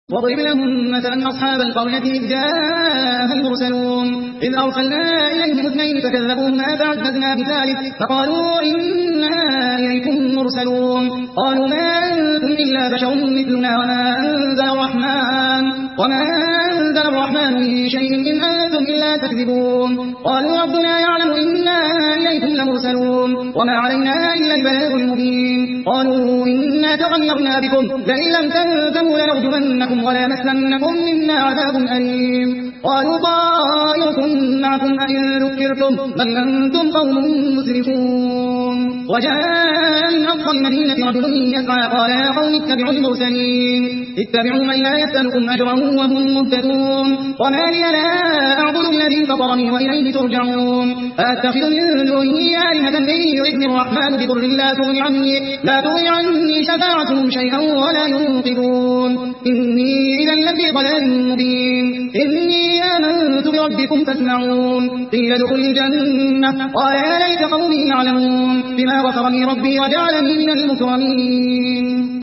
واضرب لهم مثلا أصحاب القرية إذ جاءها المرسلون إذ أرسلنا إليهم اثنين فكذبوهما فعززنا بثالث فقالوا إنا إليكم مرسلون قالوا ما أنتم إلا بشر مثلنا وما أنزل الرحمن من شيء إن أنتم إلا تكذبون قالوا ربنا يعلم إنا إليكم لمرسلون وما علينا إلا البلاغ المبين قالوا إنا تغيرنا بكم لئن لم تنتهوا لنرجمنكم وليمسنكم منا عذاب أليم قالوا طائركم معكم أئن ذكرتم بل أنتم قوم مسرفون وجاء من أقصى المدينة رجل يسعى قال يا قوم اتبعوا المرسلين اتبعوا من لا يسألكم أجرا وهم مهتدون وما لي لا أعبد الذي فطرني وإليه ترجعون أتخذ من دونه آلهة إن يردني الرحمن بضر لا تغني عني شفاعتهم شيئا ولا ينقذون إني إذا لفي ضلال مبين إني آمنت بربكم فاسمعون قيل ادخل الجنة قال يا ليت قومي يعلمون بما غفر لي ربي وجعلني من المكرمين